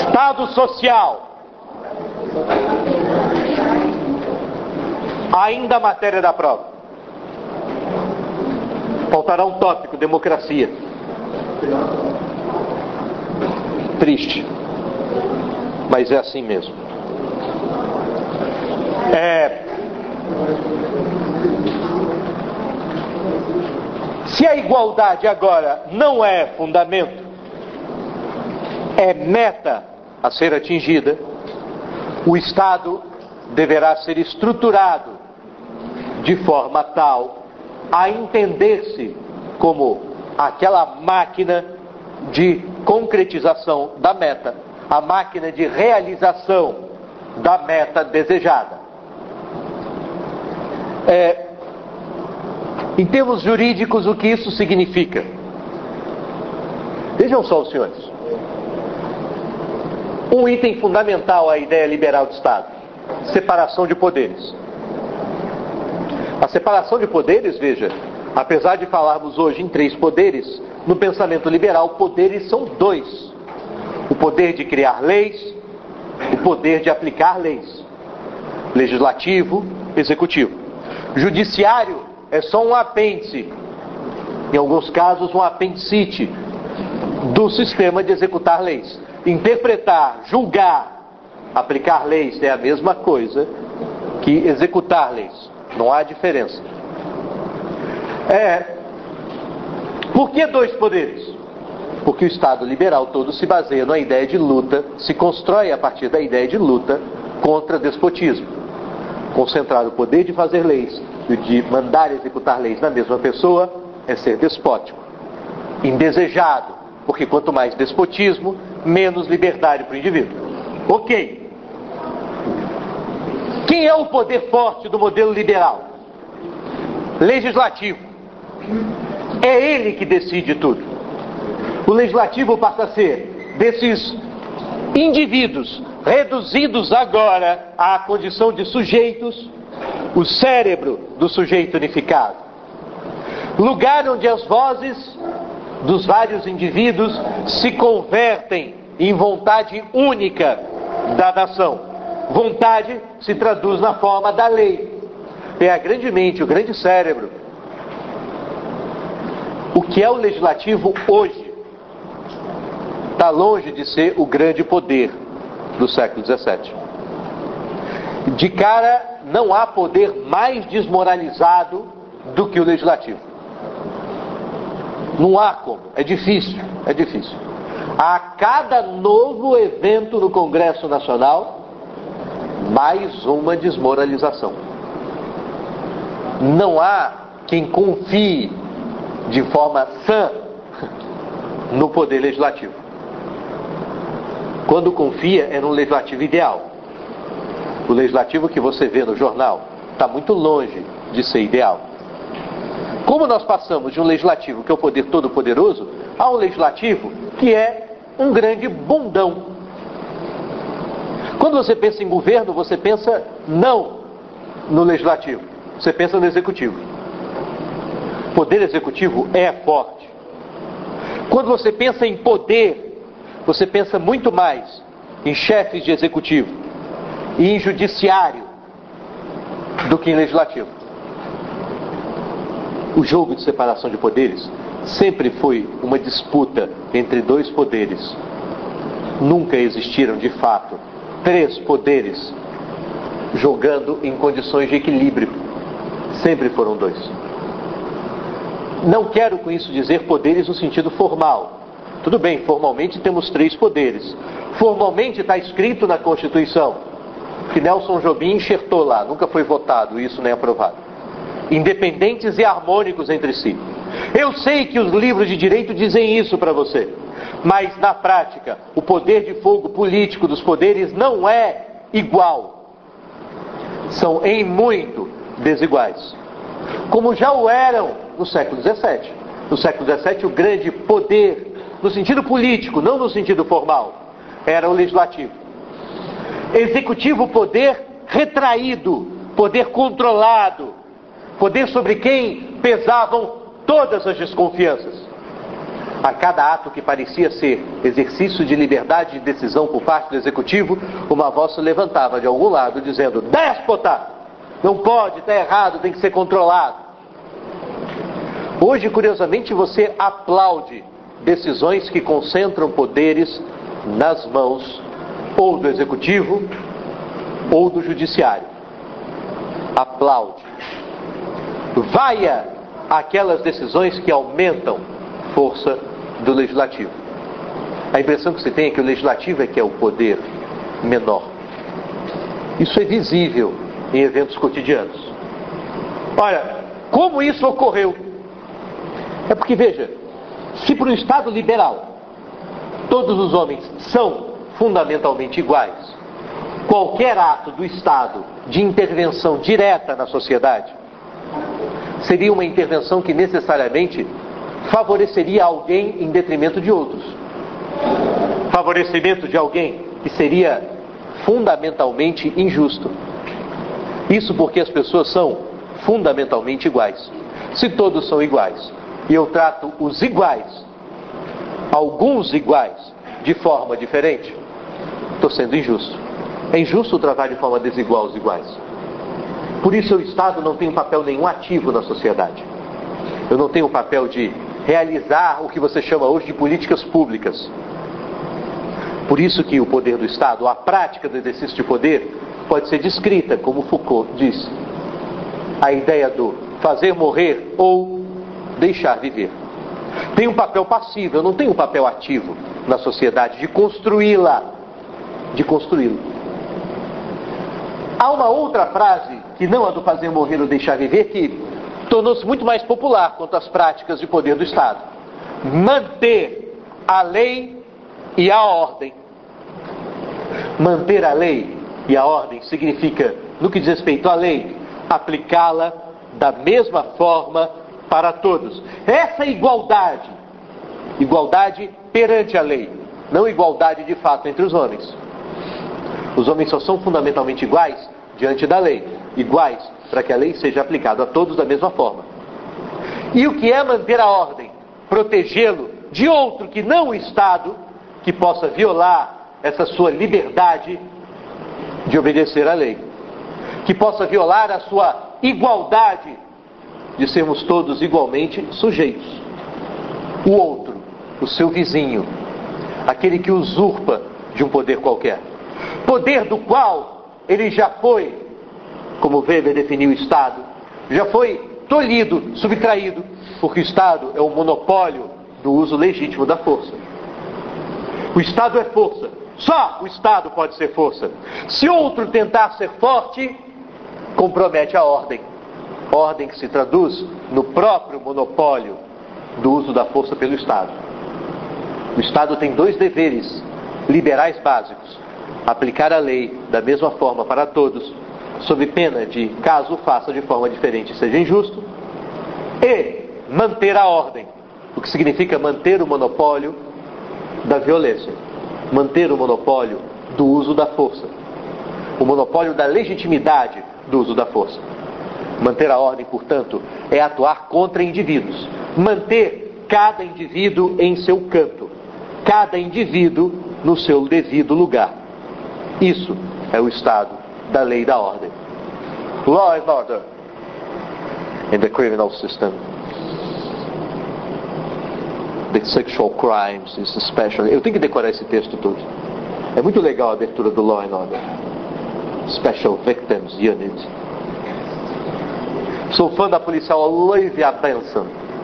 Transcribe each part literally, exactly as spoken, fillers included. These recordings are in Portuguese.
Estado social. Ainda a matéria da prova. Faltará um tópico, democracia. Triste. Mas é assim mesmo. É... Se a igualdade agora não é fundamento, é meta a ser atingida, o Estado deverá ser estruturado de forma tal a entender-se como aquela máquina de concretização da meta, a máquina de realização da meta desejada. É, em termos jurídicos, o que isso significa? Vejam só, os senhores. Um item fundamental à ideia liberal de Estado: separação de poderes. A separação de poderes, veja, apesar de falarmos hoje em três poderes, no pensamento liberal, poderes são dois: o poder de criar leis, o poder de aplicar leis. Legislativo, executivo. Judiciário é só um apêndice, em alguns casos um apendicite do sistema de executar leis. Interpretar, julgar, aplicar leis é a mesma coisa que executar leis. Não há diferença. É, por que dois poderes? Porque o Estado liberal todo se baseia na ideia de luta, se constrói a partir da ideia de luta contra despotismo. Concentrar o poder de fazer leis e de mandar executar leis na mesma pessoa é ser despótico, indesejado, porque quanto mais despotismo, menos liberdade para o indivíduo. Ok. Quem é o poder forte do modelo liberal? Legislativo. É ele que decide tudo. O legislativo passa a ser desses indivíduos reduzidos agora à condição de sujeitos, o cérebro do sujeito unificado. Lugar onde as vozes dos vários indivíduos se convertem em vontade única da nação. Vontade se traduz na forma da lei. É a grande mente, o grande cérebro. O que é o legislativo hoje está longe de ser o grande poder do século dezessete. De cara, não há poder mais desmoralizado do que o legislativo. Não há como, é difícil, é difícil. A cada novo evento no Congresso Nacional, mais uma desmoralização. Não há quem confie de forma sã no poder legislativo. Quando confia, é no legislativo ideal. O legislativo que você vê no jornal está muito longe de ser ideal. Como nós passamos de um legislativo que é o poder todo-poderoso a um legislativo que é um grande bundão. Quando você pensa em governo, você pensa não no legislativo, você pensa no executivo. O poder executivo é forte. Quando você pensa em poder, você pensa muito mais em chefes de executivo e em judiciário do que em legislativo. O jogo de separação de poderes sempre foi uma disputa entre dois poderes. Nunca existiram, de fato, três poderes jogando em condições de equilíbrio. Sempre foram dois. Não quero com isso dizer poderes no sentido formal. Tudo bem, formalmente temos três poderes. Formalmente está escrito na Constituição, que Nelson Jobim enxertou lá, nunca foi votado, isso nem aprovado. Independentes e harmônicos entre si. Eu sei que os livros de direito dizem isso para você, mas na prática, o poder de fogo político dos poderes não é igual. São em muito desiguais. Como já o eram no século dezessete. No século dezessete, o grande poder, no sentido político, não no sentido formal, era o legislativo. Executivo, poder retraído, poder controlado, poder sobre quem pesavam todas as desconfianças. A cada ato que parecia ser exercício de liberdade de decisão por parte do executivo, uma voz se levantava de algum lado dizendo: déspota! Não pode, está errado, tem que ser controlado. Hoje, curiosamente, você aplaude decisões que concentram poderes nas mãos ou do executivo ou do judiciário. Aplaude. Vaia aquelas decisões que aumentam força do legislativo. A impressão que se tem é que o legislativo é que é o poder menor. Isso é visível em eventos cotidianos. Olha, como isso ocorreu? É porque, veja, se para um Estado liberal todos os homens são fundamentalmente iguais, qualquer ato do Estado de intervenção direta na sociedade seria uma intervenção que necessariamente favoreceria alguém em detrimento de outros. Favorecimento de alguém que seria fundamentalmente injusto. Isso porque as pessoas são fundamentalmente iguais. Se todos são iguais e eu trato os iguais, alguns iguais, de forma diferente, estou sendo injusto. É injusto tratar de forma desigual os iguais. Por isso o Estado não tem um papel nenhum ativo na sociedade. Eu não tenho o papel de realizar o que você chama hoje de políticas públicas. Por isso que o poder do Estado, a prática do exercício de poder, pode ser descrita, como Foucault disse, a ideia do fazer morrer ou deixar viver. Tem um papel passivo, eu não tenho um papel ativo na sociedade de construí-la, de construí-la. Há uma outra frase, que não a do fazer morrer ou deixar viver, que tornou-se muito mais popular quanto às práticas de poder do Estado. Manter a lei e a ordem. Manter a lei e a ordem significa, no que diz respeito à lei, aplicá-la da mesma forma para todos. Essa igualdade, igualdade perante a lei, não igualdade de fato entre os homens. Os homens só são fundamentalmente iguais diante da lei, iguais para que a lei seja aplicada a todos da mesma forma. E o que é manter a ordem? Protegê-lo de outro que não o Estado, que possa violar essa sua liberdade de obedecer à lei, que possa violar a sua igualdade de sermos todos igualmente sujeitos. O outro, o seu vizinho, aquele que usurpa de um poder qualquer, poder do qual ele já foi, como Weber definiu o Estado, já foi tolhido, subtraído, porque o Estado é o monopólio do uso legítimo da força. O Estado é força, só o Estado pode ser força. Se outro tentar ser forte, compromete a ordem. Ordem que se traduz no próprio monopólio do uso da força pelo Estado. O Estado tem dois deveres liberais básicos: aplicar a lei da mesma forma para todos, sob pena de, caso faça de forma diferente, seja injusto, e manter a ordem, o que significa manter o monopólio da violência, manter o monopólio do uso da força, o monopólio da legitimidade do uso da força. Manter a ordem, portanto, é atuar contra indivíduos, manter cada indivíduo em seu canto, cada indivíduo no seu devido lugar. Isso é o Estado da lei e da ordem. Law and order in the criminal system. The sexual crimes is especially... Eu tenho que decorar esse texto todo. É muito legal a abertura do Law and Order. Special Victims Unit. Sou fã da policial Olivia Benson.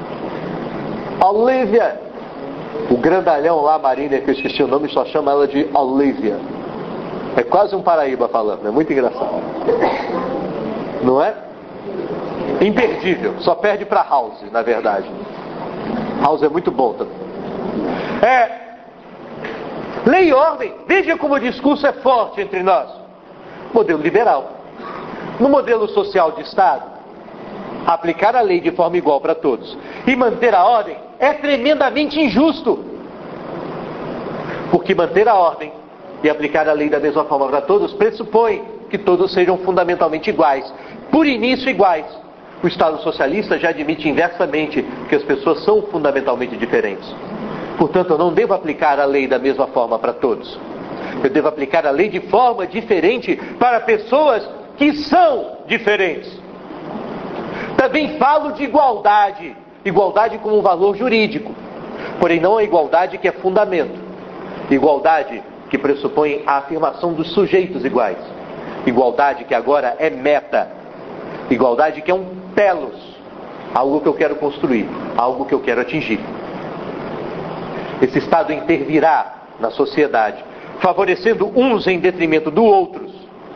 Olivia! O grandalhão lá, Marina, que eu esqueci o nome, só chama ela de Olivia. É quase um Paraíba falando, é muito engraçado. Não é? Imperdível, só perde para House, na verdade. House é muito bom também. É, lei e ordem, veja como o discurso é forte entre nós. Modelo liberal. No modelo social de Estado, aplicar a lei de forma igual para todos e manter a ordem é tremendamente injusto. Porque manter a ordem e aplicar a lei da mesma forma para todos pressupõe que todos sejam fundamentalmente iguais, por início iguais. O Estado socialista já admite inversamente que as pessoas são fundamentalmente diferentes. Portanto, eu não devo aplicar a lei da mesma forma para todos. Eu devo aplicar a lei de forma diferente para pessoas que são diferentes. Também falo de igualdade. Igualdade como um valor jurídico. Porém, não a igualdade que é fundamento. Igualdade que pressupõe a afirmação dos sujeitos iguais. Igualdade que agora é meta. Igualdade que é um telos. Algo que eu quero construir. Algo que eu quero atingir. Esse Estado intervirá na sociedade, favorecendo uns em detrimento dos outros.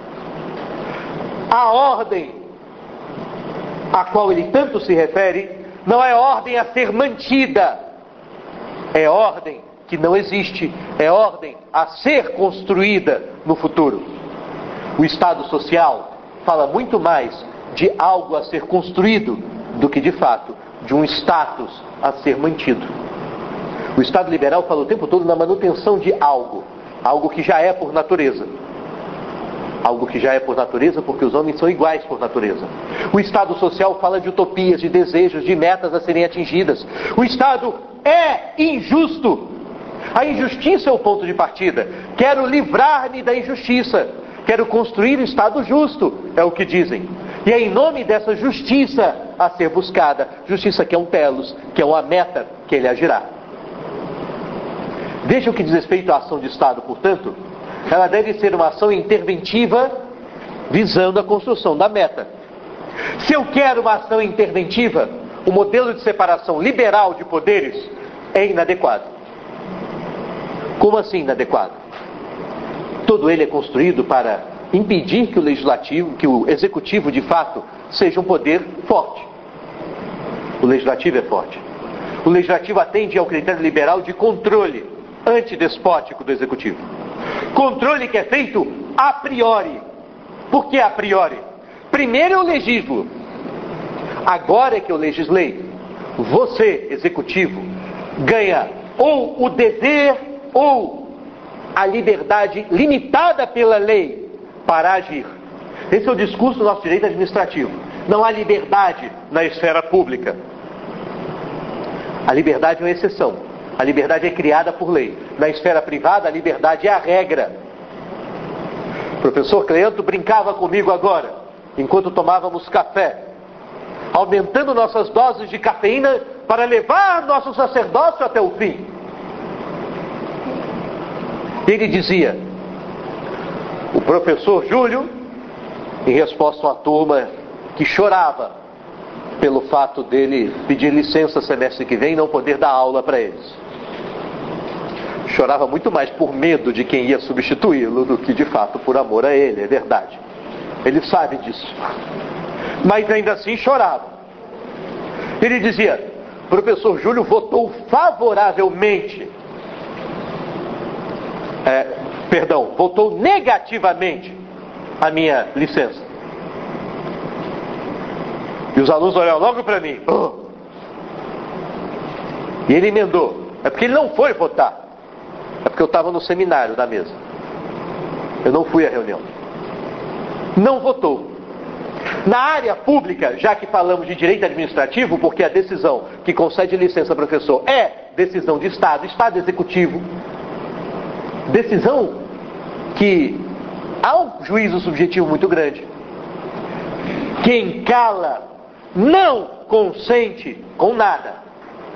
A ordem a qual ele tanto se refere não é ordem a ser mantida, é ordem que não existe, é ordem a ser construída no futuro. O Estado social fala muito mais de algo a ser construído do que de fato de um status a ser mantido. O Estado liberal fala o tempo todo na manutenção de algo, algo que já é por natureza. Algo que já é por natureza, porque os homens são iguais por natureza. O Estado social fala de utopias, de desejos, de metas a serem atingidas. O Estado é injusto. A injustiça é o ponto de partida. Quero livrar-me da injustiça. Quero construir um Estado justo, é o que dizem. E é em nome dessa justiça a ser buscada. Justiça que é um telos, que é uma meta que ele agirá. Veja o que diz respeito à ação de Estado, portanto, ela deve ser uma ação interventiva visando a construção da meta. Se eu quero uma ação interventiva, o modelo de separação liberal de poderes é inadequado. Como assim inadequado? Todo ele é construído para impedir que o legislativo, que o executivo de fato seja um poder forte. O legislativo é forte. O legislativo atende ao critério liberal de controle antidespótico do executivo. Controle que é feito a priori. Por que a priori? Primeiro eu legislo. Agora é que eu legislei. Você, executivo, ganha ou o dever ou a liberdade limitada pela lei para agir. Esse é o discurso do nosso direito administrativo. Não há liberdade na esfera pública. A liberdade é uma exceção. A liberdade é criada por lei. Na esfera privada, a liberdade é a regra. O professor Cleanto brincava comigo agora, enquanto tomávamos café, aumentando nossas doses de cafeína para levar nosso sacerdócio até o fim. Ele dizia, o professor Júlio, em resposta a uma turma que chorava pelo fato dele pedir licença semestre que vem e não poder dar aula para eles. Chorava muito mais por medo de quem ia substituí-lo do que de fato por amor a ele, é verdade. Ele sabe disso. Mas ainda assim chorava. Ele dizia, o professor Júlio votou favoravelmente, é, perdão, votou negativamente a minha licença. E os alunos olharam logo para mim. Oh. E ele emendou. É porque ele não foi votar. É porque eu estava no seminário da mesa. Eu não fui à reunião. Não votou. Na área pública, já que falamos de direito administrativo, porque a decisão que concede licença ao professor é decisão de Estado, Estado executivo, decisão que há um juízo subjetivo muito grande. Quem cala não consente com nada.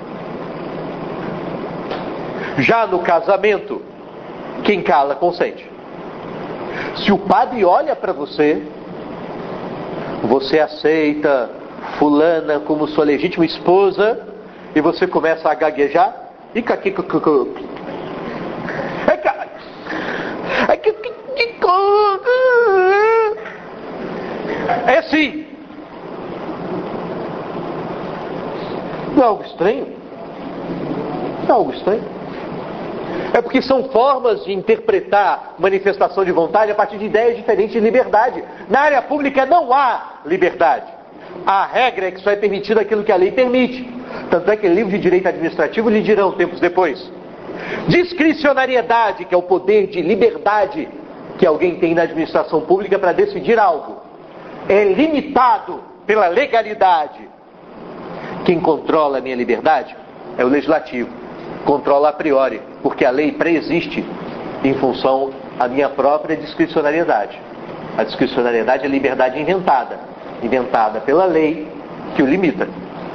Já no casamento, quem cala consente. Se o padre olha para você, você aceita fulana como sua legítima esposa e você começa a gaguejar e caqui é sim. Não é algo estranho? Não é algo estranho? É porque são formas de interpretar manifestação de vontade a partir de ideias diferentes de liberdade. Na área pública não há liberdade. A regra é que só é permitido aquilo que a lei permite. Tanto é que livro de direito administrativo lhe dirão tempos depois. Discricionariedade, que é o poder de liberdade que alguém tem na administração pública para decidir algo, é limitado pela legalidade. Quem controla a minha liberdade é o legislativo. controla a priori, porque a lei pré-existe em função da minha própria discricionariedade. A discricionariedade é liberdade inventada, inventada pela lei que o limita.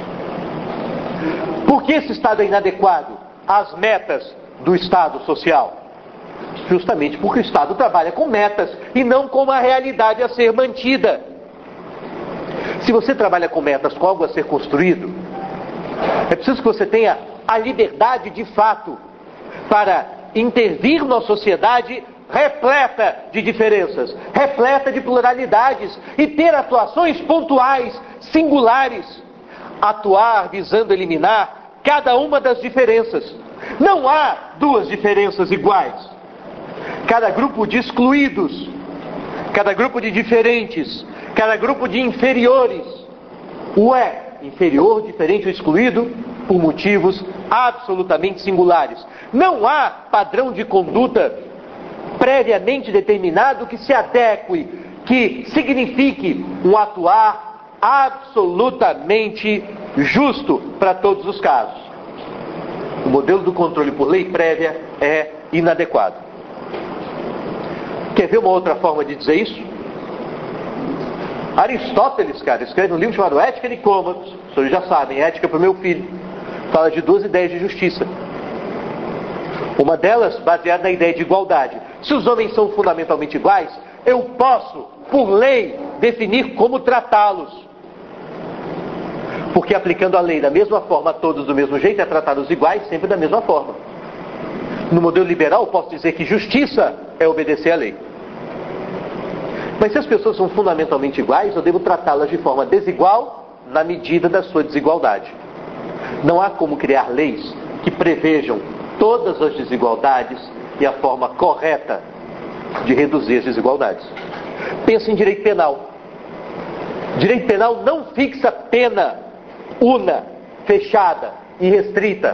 Por que esse Estado é inadequado às metas do Estado social? Justamente porque o Estado trabalha com metas e não com uma realidade a ser mantida. Se você trabalha com metas, com algo a ser construído, é preciso que você tenha a liberdade de fato para intervir na sociedade repleta de diferenças, repleta de pluralidades e ter atuações pontuais, singulares, atuar visando eliminar cada uma das diferenças. Não há duas diferenças iguais. Cada grupo de excluídos, cada grupo de diferentes, cada grupo de inferiores, o é inferior, diferente ou excluído por motivos absolutamente singulares. Não há padrão de conduta previamente determinado que se adeque, que signifique um atuar absolutamente justo para todos os casos. O modelo do controle por lei prévia é inadequado. Quer ver uma outra forma de dizer isso? Aristóteles, cara, escreve um livro chamado Ética Nicômaco, os senhores já sabem, Ética para o meu filho. Fala de duas ideias de justiça. Uma delas baseada na ideia de igualdade. Se os homens são fundamentalmente iguais, eu posso, por lei, definir como tratá-los. Porque aplicando a lei da mesma forma a todos do mesmo jeito, é tratá-los iguais sempre da mesma forma. No modelo liberal, eu posso dizer que justiça é obedecer à lei. Mas se as pessoas são fundamentalmente iguais, eu devo tratá-las de forma desigual na medida da sua desigualdade. Não há como criar leis que prevejam todas as desigualdades e a forma correta de reduzir as desigualdades. Pensa em direito penal. Direito penal não fixa pena una, fechada e restrita.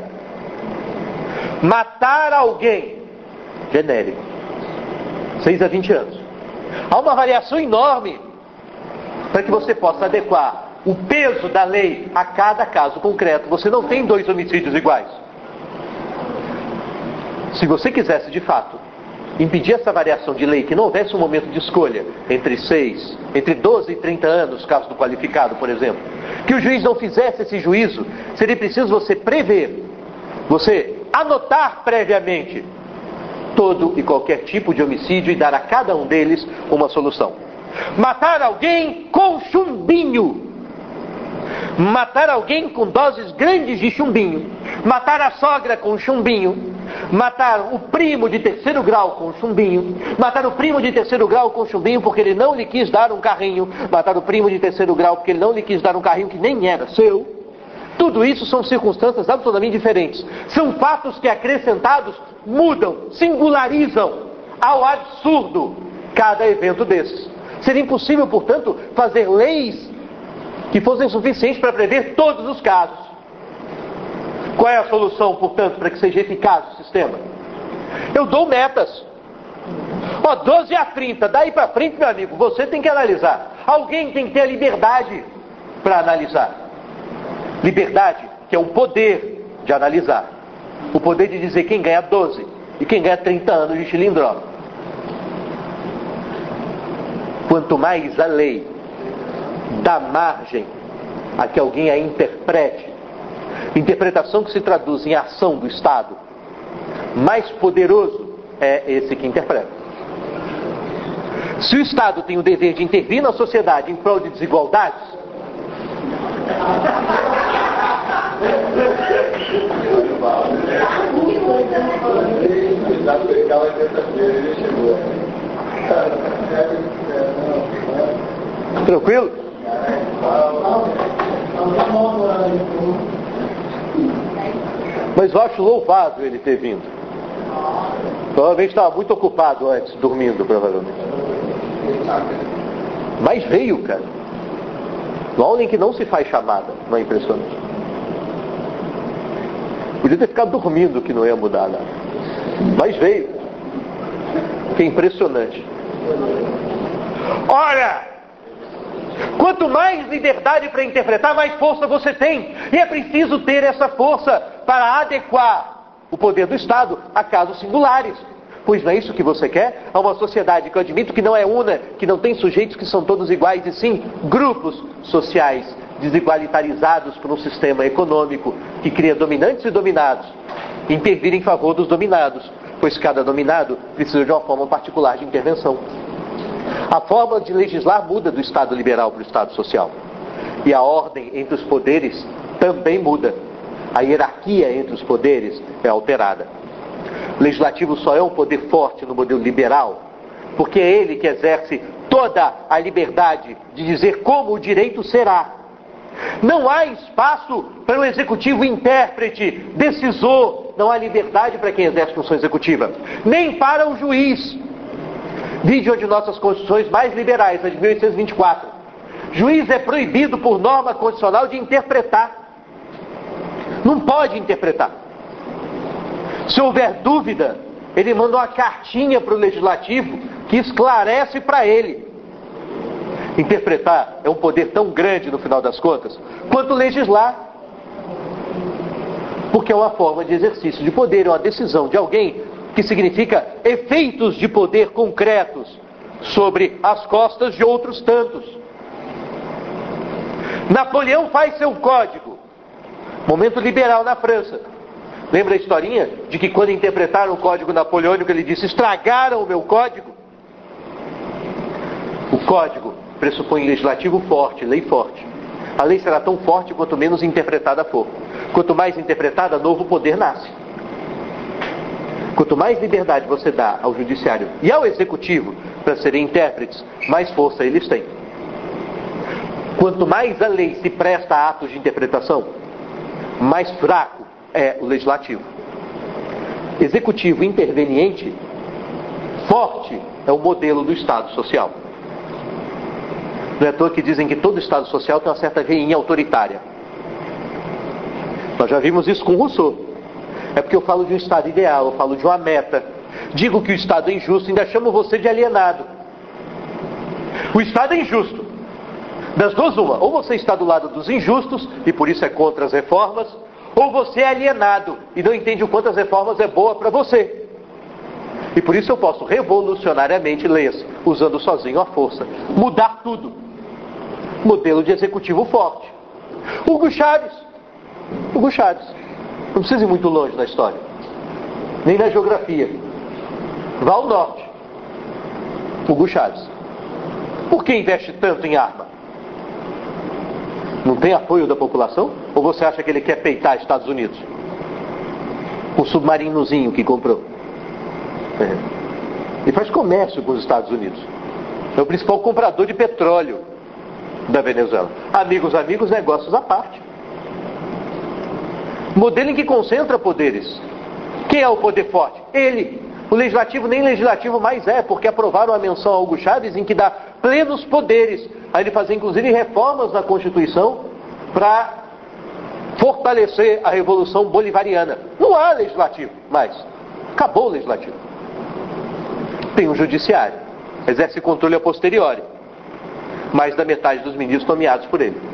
Matar alguém, genérico, seis a vinte anos. Há uma variação enorme para que você possa adequar o peso da lei a cada caso concreto. Você não tem dois homicídios iguais. Se você quisesse de fato impedir essa variação de lei, que não houvesse um momento de escolha entre seis, entre doze e trinta anos, caso do qualificado, por exemplo, que o juiz não fizesse esse juízo, seria preciso você prever, você anotar previamente todo e qualquer tipo de homicídio e dar a cada um deles uma solução. Matar alguém com chumbinho. Matar alguém com doses grandes de chumbinho. Matar a sogra com chumbinho. Matar o primo de terceiro grau com chumbinho. Matar o primo de terceiro grau com chumbinho porque ele não lhe quis dar um carrinho. Matar o primo de terceiro grau porque ele não lhe quis dar um carrinho que nem era seu. Tudo isso são circunstâncias absolutamente diferentes. São fatos que, acrescentados, mudam, singularizam ao absurdo cada evento desses. Seria impossível, portanto, fazer leis que fossem suficientes para prever todos os casos. Qual é a solução, portanto, para que seja eficaz o sistema? Eu dou metas. Ó, doze a trinta, daí para frente, meu amigo, você tem que analisar. Alguém tem que ter a liberdade para analisar. Liberdade, que é o poder de analisar. O poder de dizer quem ganha doze e quem ganha trinta anos de cilindró. Quanto mais a lei dá margem a que alguém a interprete, interpretação que se traduz em ação do Estado, mais poderoso é esse que interpreta. Se o Estado tem o dever de intervir na sociedade em prol de desigualdades, tranquilo? Mas eu acho louvável ele ter vindo. Provavelmente estava muito ocupado antes, dormindo, provavelmente. Mas veio, cara. No aula em que não se faz chamada, não é impressionante. Podia ter ficado dormindo que não ia mudar nada. Mas veio. Que impressionante. Ora, quanto mais liberdade para interpretar, mais força você tem. E é preciso ter essa força para adequar o poder do Estado a casos singulares. Pois não é isso que você quer? É uma sociedade que eu admito que não é una, que não tem sujeitos que são todos iguais, e sim grupos sociais desigualitarizados por um sistema econômico que cria dominantes e dominados, intervir em favor dos dominados, pois cada dominado precisa de uma forma particular de intervenção. A forma de legislar muda do Estado liberal para o Estado social. E a ordem entre os poderes também muda. A hierarquia entre os poderes é alterada. O legislativo só é um poder forte no modelo liberal, porque é ele que exerce toda a liberdade de dizer como o direito será. Não há espaço para o executivo intérprete, decisor. Não há liberdade para quem exerce função executiva, nem para o juiz. Vide uma de nossas constituições mais liberais, a de mil oitocentos e vinte e quatro. Juiz é proibido por norma constitucional de interpretar. Não pode interpretar. Se houver dúvida, ele manda uma cartinha para o legislativo que esclarece para ele. Interpretar é um poder tão grande, no final das contas, quanto legislar. Porque é uma forma de exercício de poder, é uma decisão de alguém que significa efeitos de poder concretos sobre as costas de outros tantos. Napoleão faz seu código. Momento liberal na França. Lembra a historinha de que quando interpretaram o código napoleônico ele disse: estragaram o meu código? O código pressupõe legislativo forte, lei forte. A lei será tão forte quanto menos interpretada for. Quanto mais interpretada, novo poder nasce. Quanto mais liberdade você dá ao judiciário e ao executivo para serem intérpretes, mais força eles têm. Quanto mais a lei se presta a atos de interpretação, mais fraco é o legislativo. Executivo interveniente, forte, é o modelo do Estado social. Não é à toa que dizem que todo Estado social tem uma certa veinha autoritária. Nós já vimos isso com Rousseau. É porque eu falo de um Estado ideal, eu falo de uma meta. Digo que o Estado é injusto, ainda chamo você de alienado. O Estado é injusto. Das duas, uma. Ou você está do lado dos injustos, e por isso é contra as reformas, ou você é alienado, e não entende o quanto as reformas é boa para você. E por isso eu posso revolucionariamente, leia-se, usando sozinho a força, mudar tudo. Modelo de executivo forte. Hugo Chávez. Hugo Chávez. Não precisa ir muito longe na história, nem na geografia. Vá ao norte. Hugo Chávez. Por que investe tanto em arma? Não tem apoio da população? Ou você acha que ele quer peitar Estados Unidos? Um submarinozinho que comprou. É. Ele faz comércio com os Estados Unidos. É o principal comprador de petróleo da Venezuela. Amigos, amigos, negócios à parte. Modelo em que concentra poderes. Quem é o poder forte? Ele. O legislativo nem legislativo mais é, porque aprovaram a menção a Hugo Chávez em que dá plenos poderes a ele fazer inclusive reformas na Constituição para fortalecer a Revolução Bolivariana. Não há legislativo mais. Acabou o legislativo. Tem um judiciário. Exerce controle a posteriori. Mais da metade dos ministros nomeados por ele.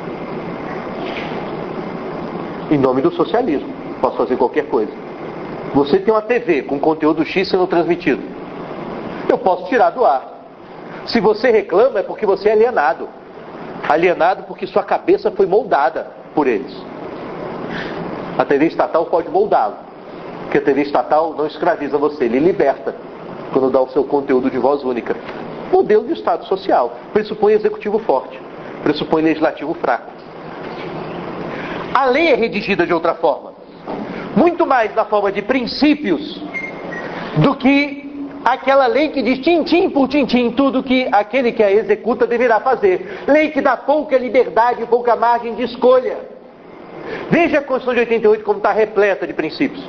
Em nome do socialismo. Posso fazer qualquer coisa. Você tem uma T V com conteúdo X sendo transmitido. Eu posso tirar do ar. Se você reclama é porque você é alienado. Alienado porque sua cabeça foi moldada por eles. A T V estatal pode moldá-lo. Porque a T V estatal não escraviza você, ele liberta quando dá o seu conteúdo de voz única. Modelo de Estado social. Pressupõe executivo forte. Pressupõe legislativo fraco. A lei é redigida de outra forma. Muito mais na forma de princípios do que aquela lei que diz tintim por tintim tudo que aquele que a executa deverá fazer. Lei que dá pouca liberdade e pouca margem de escolha. Veja a Constituição de oitenta e oito como está repleta de princípios.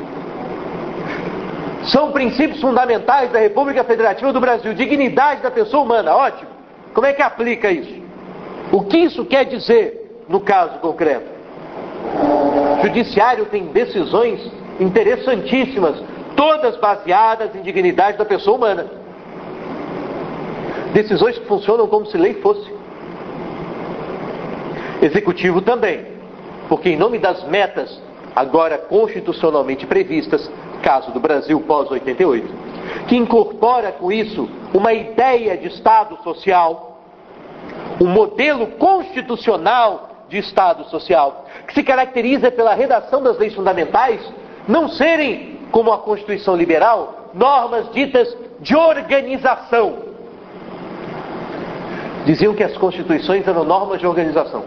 São princípios fundamentais da República Federativa do Brasil. Dignidade da pessoa humana, ótimo. Como é que aplica isso? O que isso quer dizer no caso concreto? O judiciário tem decisões interessantíssimas, todas baseadas em dignidade da pessoa humana. Decisões que funcionam como se lei fosse. Executivo também, porque em nome das metas agora constitucionalmente previstas, caso do Brasil pós oitenta e oito, que incorpora com isso uma ideia de Estado social, um modelo constitucional de Estado social, que se caracteriza pela redação das leis fundamentais não serem, como a Constituição liberal, normas ditas de organização. Diziam que as constituições eram normas de organização.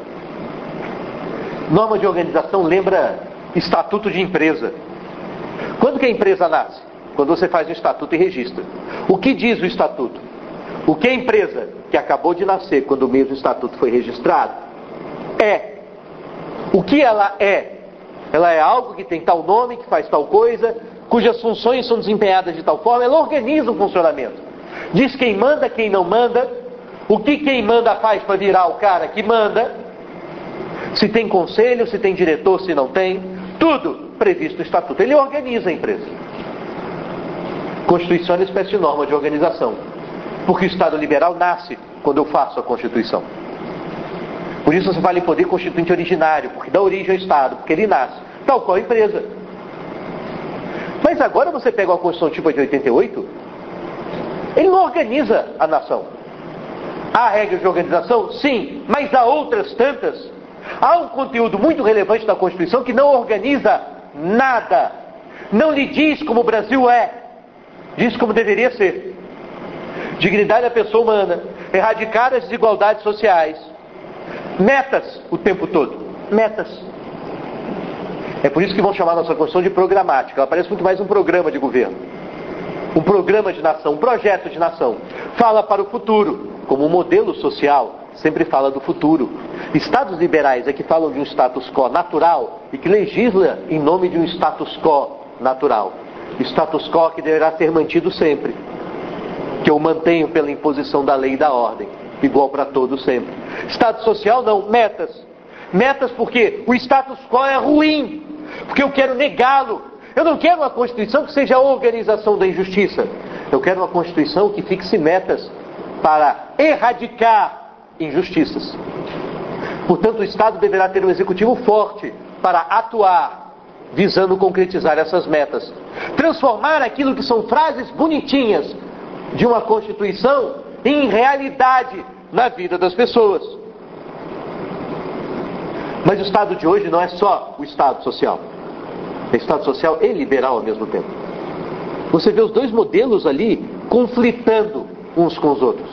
Norma de organização lembra estatuto de empresa. Quando que a empresa nasce? Quando você faz um estatuto e registra. O que diz o estatuto? O que a empresa, que acabou de nascer quando o mesmo estatuto foi registrado, é? O que ela é? Ela é algo que tem tal nome, que faz tal coisa, cujas funções são desempenhadas de tal forma, ela organiza o funcionamento. Diz quem manda, quem não manda, o que quem manda faz para virar o cara que manda, se tem conselho, se tem diretor, se não tem, tudo previsto no estatuto. Ele organiza a empresa. Constituição é uma espécie de norma de organização, porque o Estado liberal nasce quando eu faço a Constituição. Por isso você fala em poder constituinte originário, porque dá origem ao Estado, porque ele nasce, tal qual a empresa. Mas agora você pega uma Constituição tipo de oitenta e oito, ele não organiza a nação. Há regras de organização? Sim, mas há outras tantas. Há um conteúdo muito relevante da Constituição que não organiza nada. Não lhe diz como o Brasil é, diz como deveria ser. Dignidade da pessoa humana, erradicar as desigualdades sociais, metas o tempo todo, metas. É por isso que vão chamar a nossa Constituição de programática. Ela parece muito mais um programa de governo, um programa de nação, um projeto de nação. Fala para o futuro, como um modelo social, sempre fala do futuro. Estados liberais é que falam de um status quo natural e que legisla em nome de um status quo natural. Status quo que deverá ser mantido sempre, que eu mantenho pela imposição da lei e da ordem, igual para todos sempre. Estado social não, metas. Metas porque o status quo é ruim, porque eu quero negá-lo. Eu não quero uma Constituição que seja a organização da injustiça. Eu quero uma Constituição que fixe metas para erradicar injustiças. Portanto, o Estado deverá ter um executivo forte para atuar, visando concretizar essas metas. Transformar aquilo que são frases bonitinhas de uma Constituição em realidade na vida das pessoas. Mas o Estado de hoje não é só o Estado social. É Estado social e liberal ao mesmo tempo. Você vê os dois modelos ali conflitando uns com os outros.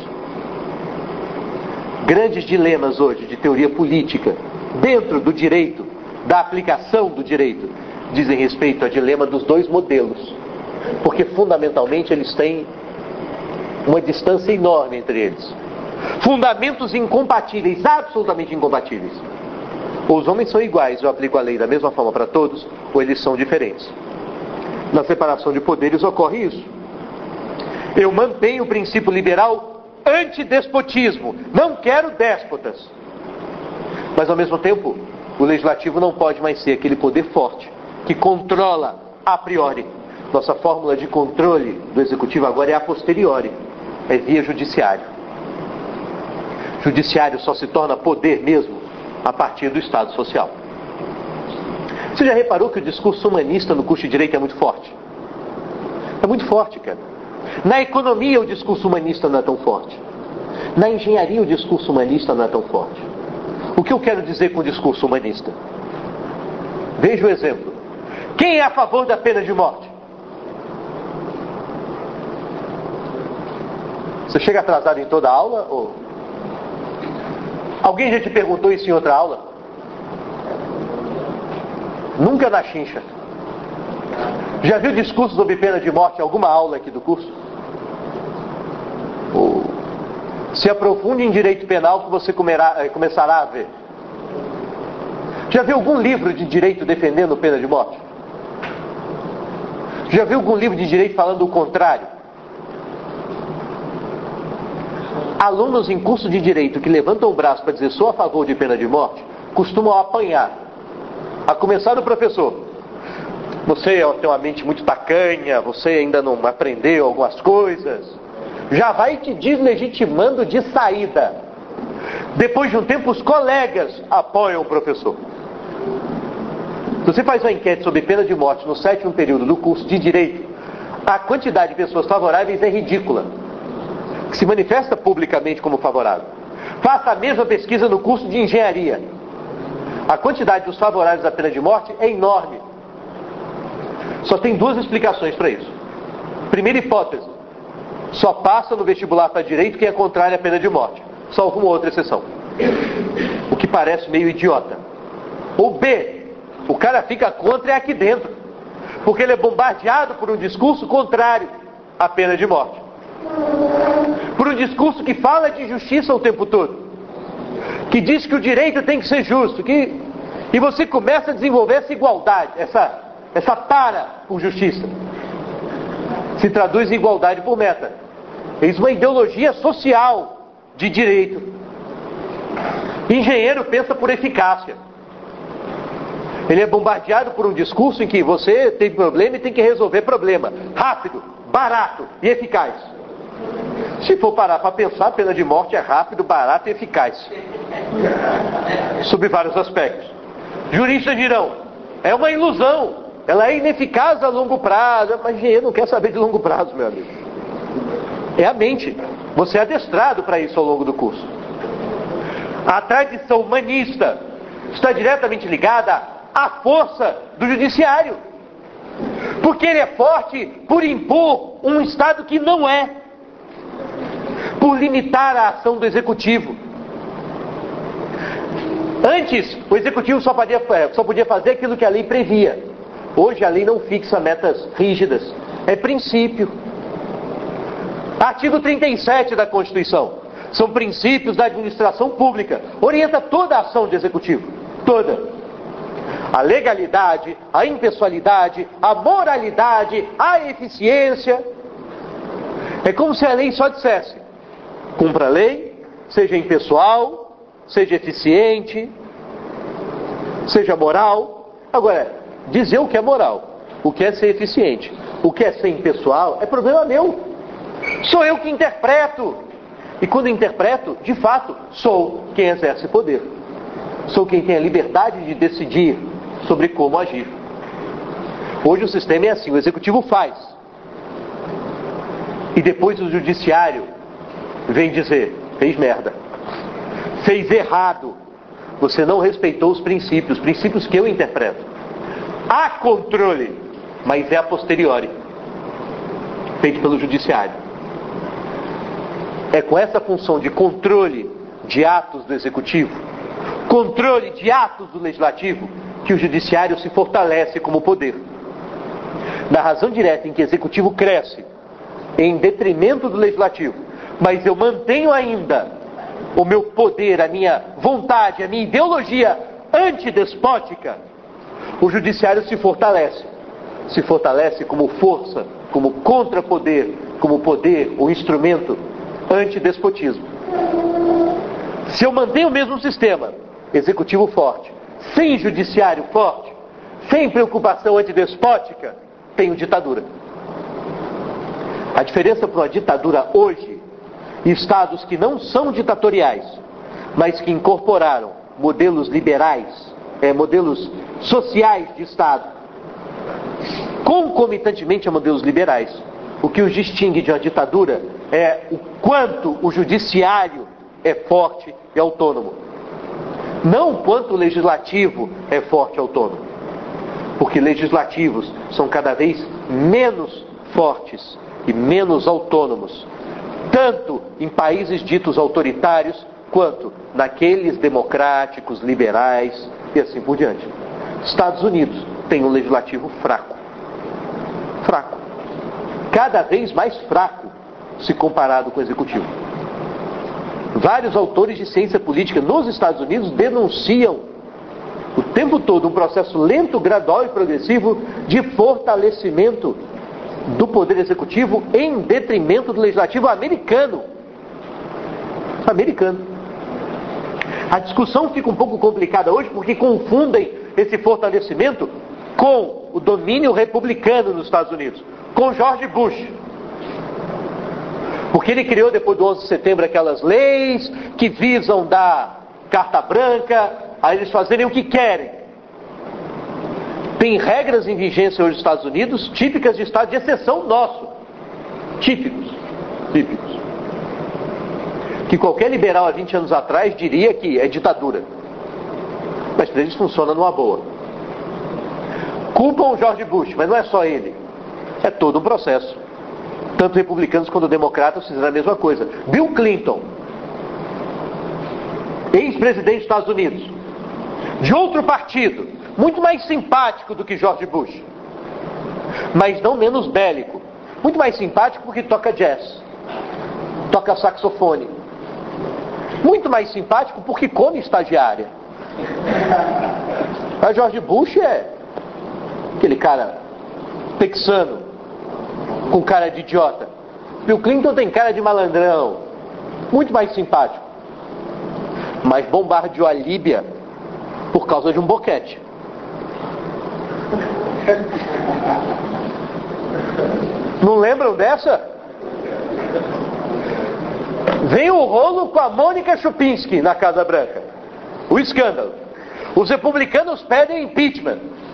Grandes dilemas hoje de teoria política, dentro do direito, da aplicação do direito, dizem respeito ao dilema dos dois modelos. Porque fundamentalmente eles têm uma distância enorme entre eles. Fundamentos incompatíveis, absolutamente incompatíveis. Ou os homens são iguais, eu aplico a lei da mesma forma para todos, ou eles são diferentes. Na separação de poderes ocorre isso. Eu mantenho o princípio liberal antidespotismo. Não quero déspotas. Mas ao mesmo tempo, o legislativo não pode mais ser aquele poder forte que controla a priori. Nossa fórmula de controle do executivo agora é a posteriori. É via judiciário. Judiciário só se torna poder mesmo a partir do Estado social. Você já reparou que o discurso humanista no curso de Direito é muito forte? É muito forte, cara. Na economia o discurso humanista não é tão forte. Na engenharia o discurso humanista não é tão forte. O que eu quero dizer com o discurso humanista? Veja o exemplo. Quem é a favor da pena de morte? Você chega atrasado em toda a aula? Ou... Alguém já te perguntou isso em outra aula? Nunca na chincha. Já viu discurso sobre pena de morte em alguma aula aqui do curso? Ou... Se aprofunde em direito penal que você comerá, começará a ver. Já viu algum livro de direito defendendo pena de morte? Já viu algum livro de direito falando o contrário? Alunos em curso de direito que levantam o braço para dizer sou a favor de pena de morte, costumam apanhar. A começar do professor. Você tem uma mente muito tacanha, você ainda não aprendeu algumas coisas. Já vai te deslegitimando de saída. Depois de um tempo, os colegas apoiam o professor. Se você faz uma enquete sobre pena de morte no sétimo período do curso de Direito, a quantidade de pessoas favoráveis é ridícula, que se manifesta publicamente como favorável. Faça a mesma pesquisa no curso de Engenharia. A quantidade dos favoráveis à pena de morte é enorme. Só tem duas explicações para isso. Primeira hipótese: só passa no vestibular para Direito quem é contrário à pena de morte, salvo uma outra exceção, o que parece meio idiota. Ou B, o cara fica contra é aqui dentro, porque ele é bombardeado por um discurso contrário à pena de morte, por um discurso que fala de justiça o tempo todo, que diz que o direito tem que ser justo, que... e você começa a desenvolver essa igualdade, essa, essa tara por justiça. Se traduz em igualdade por meta. Eis uma ideologia social de direito. Engenheiro pensa por eficácia. Ele é bombardeado por um discurso em que você tem problema e tem que resolver problema. Rápido, barato e eficaz. Se for parar para pensar, a pena de morte é rápido, barato e eficaz. Sob vários aspectos. Juristas dirão, é uma ilusão. Ela é ineficaz a longo prazo. Mas engenheiro não quer saber de longo prazo, meu amigo. É a mente. Você é adestrado para isso ao longo do curso. A tradição humanista está diretamente ligada à força do judiciário. Porque ele é forte por impor um Estado que não é. Por limitar a ação do executivo. Antes, o executivo só podia, só podia fazer aquilo que a lei previa. Hoje a lei não fixa metas rígidas. É princípio. Artigo trinta e sete da Constituição. São princípios da administração pública. Orienta toda a ação do executivo. Toda. A legalidade, a impessoalidade, a moralidade, a eficiência. É como se a lei só dissesse: cumpra a lei, seja impessoal, seja eficiente, seja moral. Agora, dizer o que é moral, o que é ser eficiente, o que é ser impessoal, é problema meu. Sou eu que interpreto. E quando interpreto, de fato, sou quem exerce poder. Sou quem tem a liberdade de decidir sobre como agir. Hoje o sistema é assim: o executivo faz. E depois o judiciário vem dizer: fez merda. Fez errado. Você não respeitou os princípios, os princípios que eu interpreto. Há controle, mas é a posteriori, feito pelo judiciário. É com essa função de controle de atos do executivo, controle de atos do legislativo, que o judiciário se fortalece como poder. Na razão direta em que o executivo cresce em detrimento do legislativo, mas eu mantenho ainda o meu poder, a minha vontade, a minha ideologia antidespótica, o judiciário se fortalece. Se fortalece como força, como contrapoder, como poder, o instrumento antidespotismo. Se eu mantenho o mesmo sistema, executivo forte, sem judiciário forte, sem preocupação antidespótica, tenho ditadura. A diferença para uma ditadura hoje, estados que não são ditatoriais, mas que incorporaram modelos liberais, é, modelos sociais de Estado, concomitantemente a modelos liberais. O que os distingue de uma ditadura é o quanto o judiciário é forte e autônomo, não o quanto o legislativo é forte e autônomo, porque legislativos são cada vez menos fortes e menos autônomos, tanto em países ditos autoritários, quanto naqueles democráticos, liberais e assim por diante. Estados Unidos tem um legislativo fraco. Fraco. Cada vez mais fraco se comparado com o executivo. Vários autores de ciência política nos Estados Unidos denunciam o tempo todo um processo lento, gradual e progressivo de fortalecimento do poder executivo em detrimento do legislativo americano. Americano. A discussão fica um pouco complicada hoje porque confundem esse fortalecimento com o domínio republicano nos Estados Unidos, com George Bush. Porque ele criou depois do onze de setembro aquelas leis que visam dar carta branca a eles fazerem o que querem. Tem regras em vigência hoje nos Estados Unidos, típicas de estado de exceção nosso. Típicos. Típicos. Que qualquer liberal há vinte anos atrás diria que é ditadura. Mas para eles funciona numa boa. Culpam o George Bush, mas não é só ele. É todo um processo. Tanto republicanos quanto democratas fizeram a mesma coisa. Bill Clinton, ex-presidente dos Estados Unidos, de outro partido, muito mais simpático do que George Bush, mas não menos bélico. Muito mais simpático porque toca jazz, toca saxofone. Muito mais simpático porque come estagiária. A George Bush é aquele cara texano, com cara de idiota. Bill Clinton tem cara de malandrão, muito mais simpático, mas bombardeou a Líbia por causa de um boquete. Não lembram dessa? Vem o rolo com a Mônica Chupinski na Casa Branca. O escândalo. Os republicanos pedem impeachment.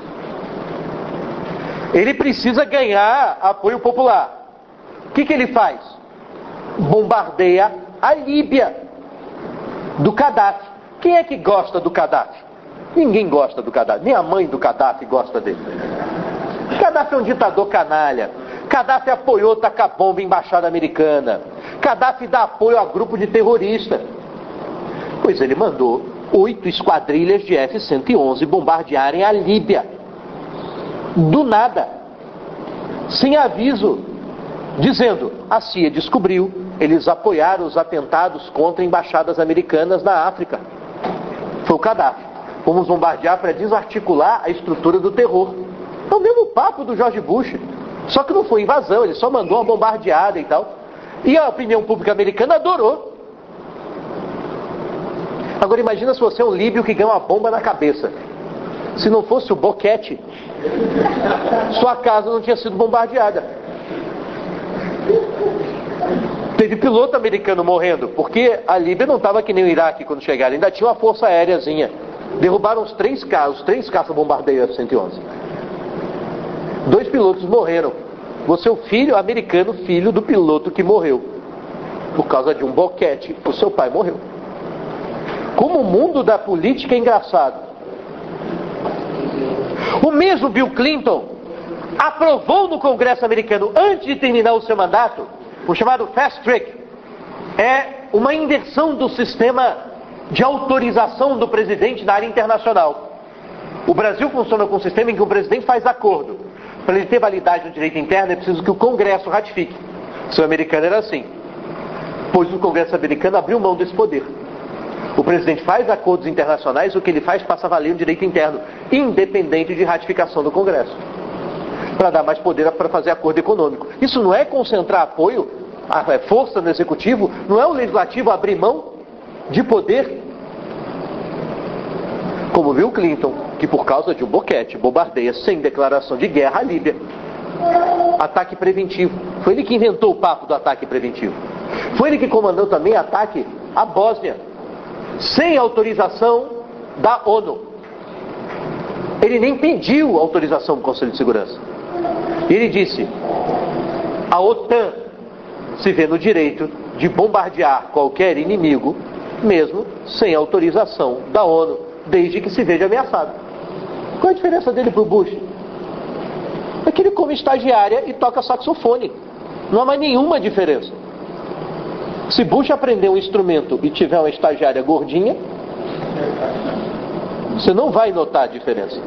Ele precisa ganhar apoio popular. O que, que ele faz? Bombardeia a Líbia do Gaddafi. Quem é que gosta do Gaddafi? Ninguém gosta do Gaddafi. Nem a mãe do Gaddafi gosta dele. Gaddafi é um ditador canalha. Gaddafi apoiou tacar bomba em embaixada americana. Gaddafi dá apoio a grupo de terrorista. Pois ele mandou oito esquadrilhas de F cento e onze bombardearem a Líbia. Do nada. Sem aviso. Dizendo, a C I A descobriu, eles apoiaram os atentados contra embaixadas americanas na África. Foi o Gaddafi. Vamos bombardear para desarticular a estrutura do terror. É o mesmo papo do George Bush. Só que não foi invasão, ele só mandou uma bombardeada e tal. E a opinião pública americana adorou. Agora imagina se você é um líbio que ganha uma bomba na cabeça. Se não fosse o boquete, sua casa não tinha sido bombardeada. Teve piloto americano morrendo, porque a Líbia não estava que nem o Iraque quando chegaram, ainda tinha uma força aéreazinha. Derrubaram os três carros, três caça-bombardeiros F cento e onze. Dois pilotos morreram. Você é o filho americano, filho do piloto que morreu. Por causa de um boquete, o seu pai morreu. Como o mundo da política é engraçado. O mesmo Bill Clinton aprovou no Congresso americano, antes de terminar o seu mandato, o chamado Fast Track. É uma inversão do sistema de autorização do presidente na área internacional. O Brasil funciona com um sistema em que o presidente faz acordo. Para ele ter validade no direito interno, é preciso que o Congresso ratifique. O seu americano era assim. Pois o Congresso americano abriu mão desse poder. O presidente faz acordos internacionais, o que ele faz passa a valer no direito interno, independente de ratificação do Congresso. Para dar mais poder para fazer acordo econômico. Isso não é concentrar apoio, a força no executivo, não é o legislativo abrir mão de poder. Como Bill Clinton, que por causa de um boquete bombardeia sem declaração de guerra a Líbia. Ataque preventivo. Foi ele que inventou o papo do ataque preventivo. Foi ele que comandou também ataque à Bósnia, sem autorização da ONU. Ele nem pediu autorização do Conselho de Segurança. Ele disse, a OTAN se vê no direito de bombardear qualquer inimigo, mesmo sem autorização da ONU, desde que se veja ameaçado. Qual é a diferença dele para o Bush? É que ele come estagiária e toca saxofone. Não há mais nenhuma diferença. Se Bush aprender um instrumento e tiver uma estagiária gordinha, você não vai notar a diferença.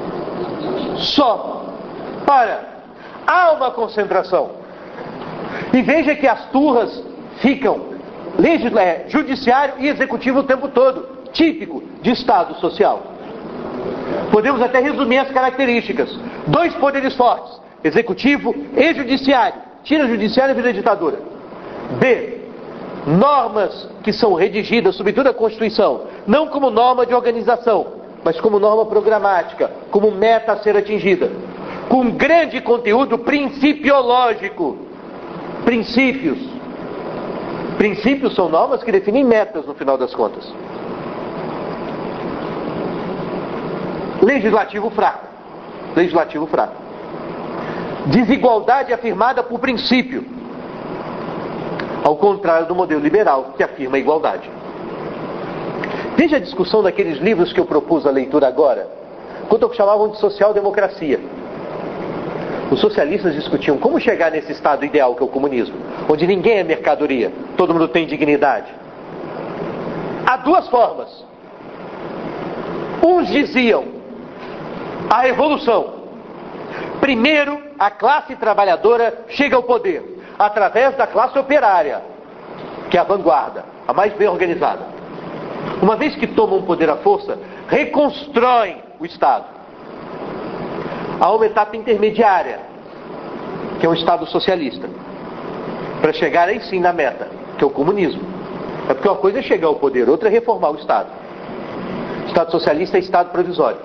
Só para há uma concentração. E veja que as turras ficam legisla- é, judiciário e executivo o tempo todo. Típico de Estado social. Podemos até resumir as características. Dois poderes fortes, executivo e judiciário. Tira o judiciário e vira ditadura. B. Normas que são redigidas, sobretudo a Constituição, não como norma de organização, mas como norma programática, como meta a ser atingida. Com grande conteúdo principiológico. Princípios. Princípios são normas que definem metas no final das contas. Legislativo fraco. legislativo fraco. Desigualdade afirmada por princípio, ao contrário do modelo liberal, que afirma a igualdade. Veja a discussão daqueles livros que eu propus a leitura agora, quanto ao que chamavam de social-democracia. Os socialistas discutiam como chegar nesse estado ideal que é o comunismo, onde ninguém é mercadoria, todo mundo tem dignidade. Há duas formas. Uns diziam a revolução. Primeiro, a classe trabalhadora chega ao poder, através da classe operária, que é a vanguarda, a mais bem organizada. Uma vez que tomam o poder à força, reconstroem o Estado. Há uma etapa intermediária, que é um Estado socialista, para chegar aí sim na meta, que é o comunismo. É porque uma coisa é chegar ao poder, outra é reformar o Estado. Estado socialista é Estado provisório.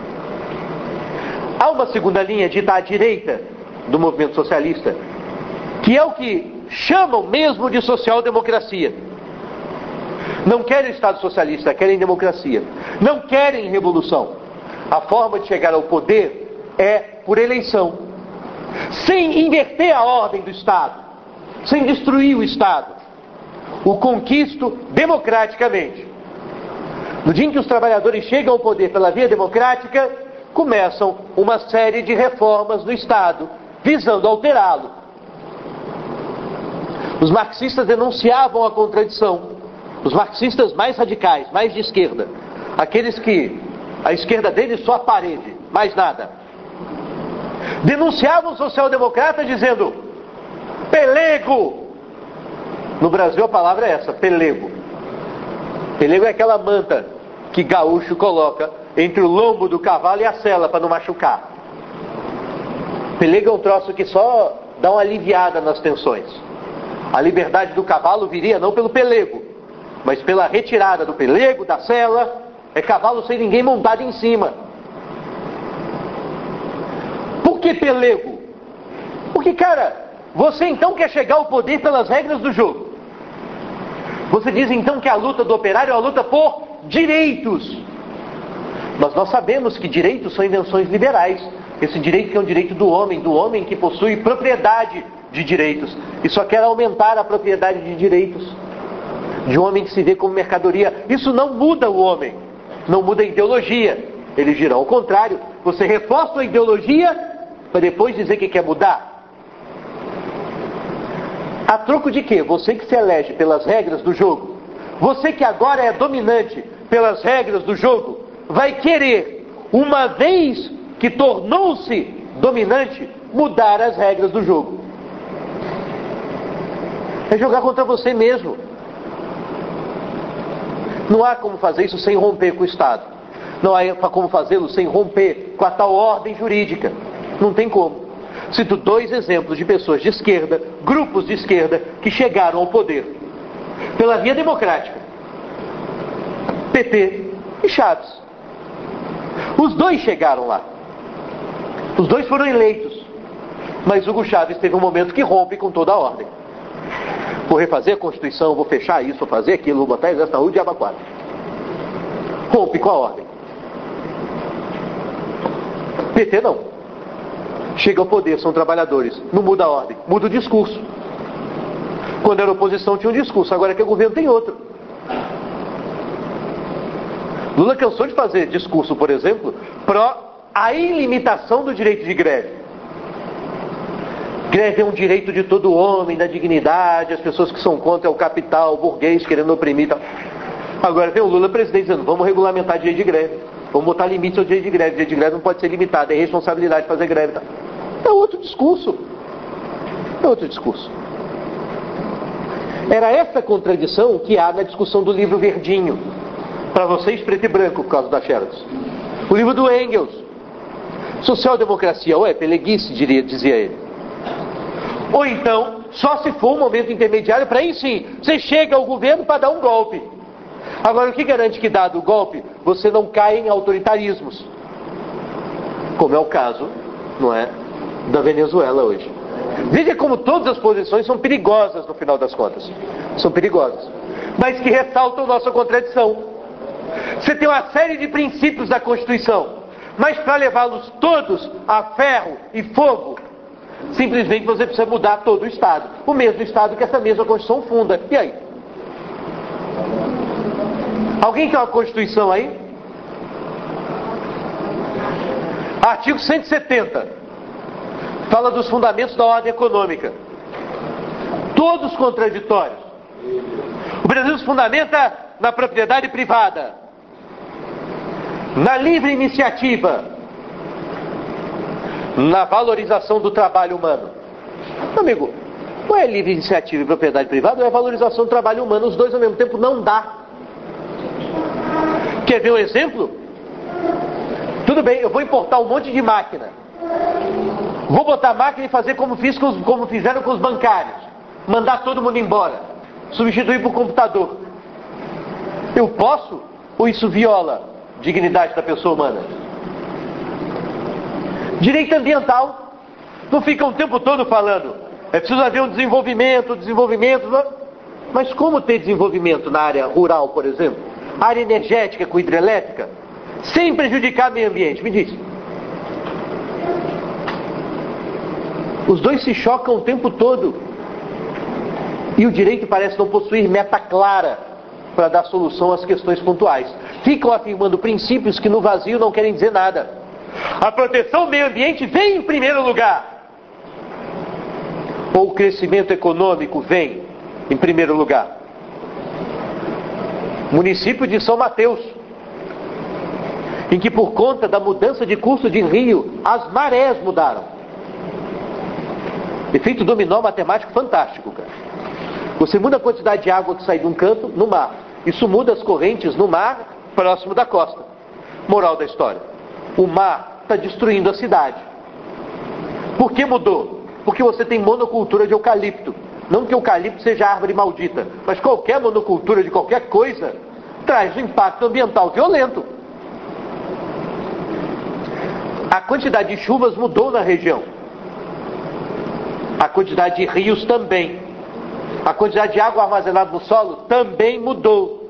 Há uma segunda linha dita à direita do movimento socialista, que é o que chamam mesmo de social-democracia. Não querem Estado socialista, querem democracia. Não querem revolução. A forma de chegar ao poder é por eleição, sem inverter a ordem do Estado, sem destruir o Estado. O conquisto democraticamente. No dia em que os trabalhadores chegam ao poder pela via democrática, começam uma série de reformas no Estado, visando alterá-lo. Os marxistas denunciavam a contradição. Os marxistas mais radicais, mais de esquerda, aqueles que a esquerda deles só a parede, mais nada, denunciavam os social-democratas dizendo: pelego! No Brasil a palavra é essa, pelego. Pelego é aquela manta que gaúcho coloca entre o lombo do cavalo e a sela para não machucar. Pelego é um troço que só dá uma aliviada nas tensões. A liberdade do cavalo viria não pelo pelego, mas pela retirada do pelego, da sela. É cavalo sem ninguém montado em cima. Por que pelego? Porque, cara, você então quer chegar ao poder pelas regras do jogo. Você diz então que a luta do operário é uma luta por direitos. Mas nós sabemos que direitos são invenções liberais. Esse direito que é um direito do homem, do homem que possui propriedade de direitos. E só quer aumentar a propriedade de direitos. De um homem que se vê como mercadoria. Isso não muda o homem. Não muda a ideologia. Ele gira ao contrário. Você reforça a ideologia para depois dizer que quer mudar. A troco de quê? Você que se elege pelas regras do jogo, você que agora é dominante pelas regras do jogo, vai querer, uma vez que tornou-se dominante, mudar as regras do jogo. É jogar contra você mesmo. Não há como fazer isso sem romper com o Estado. Não há como fazê-lo sem romper com a tal ordem jurídica. Não tem como. Cito dois exemplos de pessoas de esquerda, grupos de esquerda, que chegaram ao poder pela via democrática. P T e Chaves. Os dois chegaram lá. Os dois foram eleitos. Mas Hugo Chávez teve um momento que rompe com toda a ordem. Vou refazer a Constituição, vou fechar isso, vou fazer aquilo, vou botar exército na rua de diabo quatro. Rompe com a ordem. P T não. Chega ao poder, são trabalhadores. Não muda a ordem, muda o discurso. Quando era oposição tinha um discurso, agora que é governo tem outro. Lula cansou de fazer discurso, por exemplo, pró a ilimitação do direito de greve. Greve é um direito de todo homem, da dignidade, as pessoas que são contra é o capital, o burguês querendo oprimir e tal. Agora tem o Lula presidente dizendo, vamos regulamentar direito de greve. Vamos botar limite ao direito de greve. O direito de greve não pode ser limitado, é responsabilidade de fazer greve. Tá? É outro discurso. É outro discurso. Era essa contradição que há na discussão do livro verdinho. Para vocês, preto e branco, por causa da Xerox. O livro do Engels. Social-democracia, ou é peleguice, diria, dizia ele. Ou então, só se for um momento intermediário, para aí sim, você chega ao governo para dar um golpe. Agora, o que garante que, dado o golpe, você não cai em autoritarismos? Como é o caso, não é, da Venezuela hoje. Veja como todas as posições são perigosas no final das contas. São perigosas. Mas que ressaltam nossa contradição. Você tem uma série de princípios da Constituição. Mas para levá-los todos a ferro e fogo, simplesmente você precisa mudar todo o Estado. O mesmo Estado que essa mesma Constituição funda. E aí? Alguém quer uma Constituição aí? Artigo cento e setenta. Fala dos fundamentos da ordem econômica. Todos contraditórios. O Brasil se fundamenta na propriedade privada, na livre iniciativa, na valorização do trabalho humano. Amigo, ou é livre iniciativa e propriedade privada, ou é valorização do trabalho humano. Os dois ao mesmo tempo não dá. Quer ver um exemplo? Tudo bem, eu vou importar um monte de máquina. Vou botar a máquina e fazer como, fiz com os, como fizeram com os bancários. Mandar todo mundo embora. Substituir por computador. Eu posso? Ou isso viola a dignidade da pessoa humana? Direito ambiental. Não fica o tempo todo falando. É preciso haver um desenvolvimento, desenvolvimento. Mas como ter desenvolvimento na área rural, por exemplo? Área energética com hidrelétrica? Sem prejudicar o meio ambiente. Me diz. Os dois se chocam o tempo todo. E o direito parece não possuir meta clara para dar solução às questões pontuais. Ficam afirmando princípios que no vazio não querem dizer nada. A proteção do meio ambiente vem em primeiro lugar. Ou o crescimento econômico vem em primeiro lugar. Município de São Mateus, em que por conta da mudança de curso de rio, as marés mudaram. Efeito dominó matemático fantástico, cara. Você muda a quantidade de água que sai de um canto no mar. Isso muda as correntes no mar próximo da costa. Moral da história. O mar está destruindo a cidade. Por que mudou? Porque você tem monocultura de eucalipto. Não que eucalipto seja árvore maldita, mas qualquer monocultura de qualquer coisa traz um impacto ambiental violento. A quantidade de chuvas mudou na região. A quantidade de rios também. A quantidade de água armazenada no solo também mudou.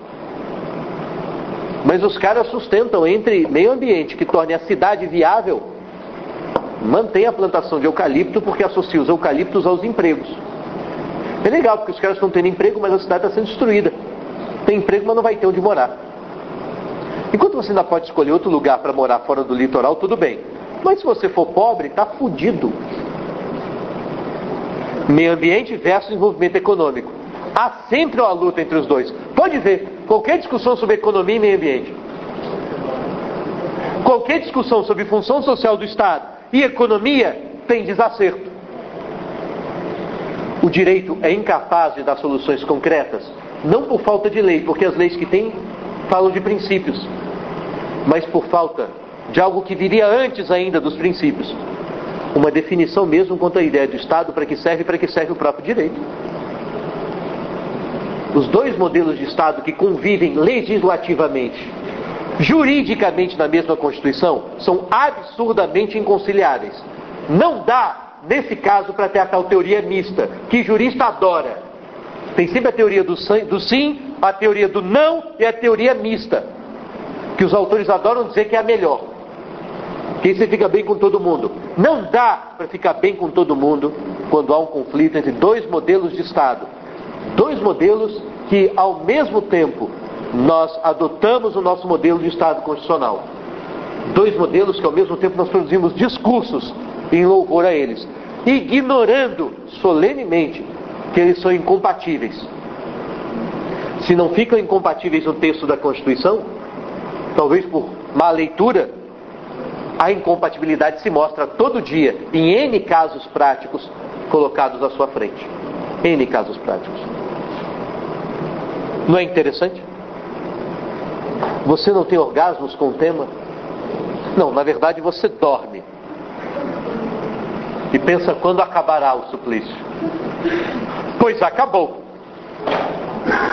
Mas os caras sustentam entre meio ambiente que torne a cidade viável, mantém a plantação de eucalipto porque associa os eucaliptos aos empregos. É legal porque os caras estão tendo emprego, mas a cidade está sendo destruída. Tem emprego, mas não vai ter onde morar. Enquanto você ainda pode escolher outro lugar para morar fora do litoral, tudo bem. Mas se você for pobre, está fudido. Meio ambiente versus desenvolvimento econômico. Há sempre uma luta entre os dois. Pode ver, qualquer discussão sobre economia e meio ambiente, qualquer discussão sobre função social do Estado e economia tem desacerto. O direito é incapaz de dar soluções concretas, não por falta de lei, porque as leis que tem falam de princípios, mas por falta de algo que viria antes ainda dos princípios. Uma definição mesmo quanto à ideia do Estado, para que serve e para que serve o próprio direito. Os dois modelos de Estado que convivem legislativamente, juridicamente na mesma Constituição, são absurdamente inconciliáveis. Não dá, nesse caso, para ter a tal teoria mista, que jurista adora. Tem sempre a teoria do sim, a teoria do não e a teoria mista, que os autores adoram dizer que é a melhor. Que aí você fica bem com todo mundo. Não dá para ficar bem com todo mundo quando há um conflito entre dois modelos de Estado. Dois modelos que, ao mesmo tempo, nós adotamos o nosso modelo de Estado constitucional. Dois modelos que, ao mesmo tempo, nós produzimos discursos em louvor a eles, ignorando solenemente que eles são incompatíveis. Se não ficam incompatíveis no texto da Constituição, talvez por má leitura, a incompatibilidade se mostra todo dia, em N casos práticos colocados à sua frente. N casos práticos. Não é interessante? Você não tem orgasmos com o tema? Não, na verdade você dorme. E pensa quando acabará o suplício. Pois acabou.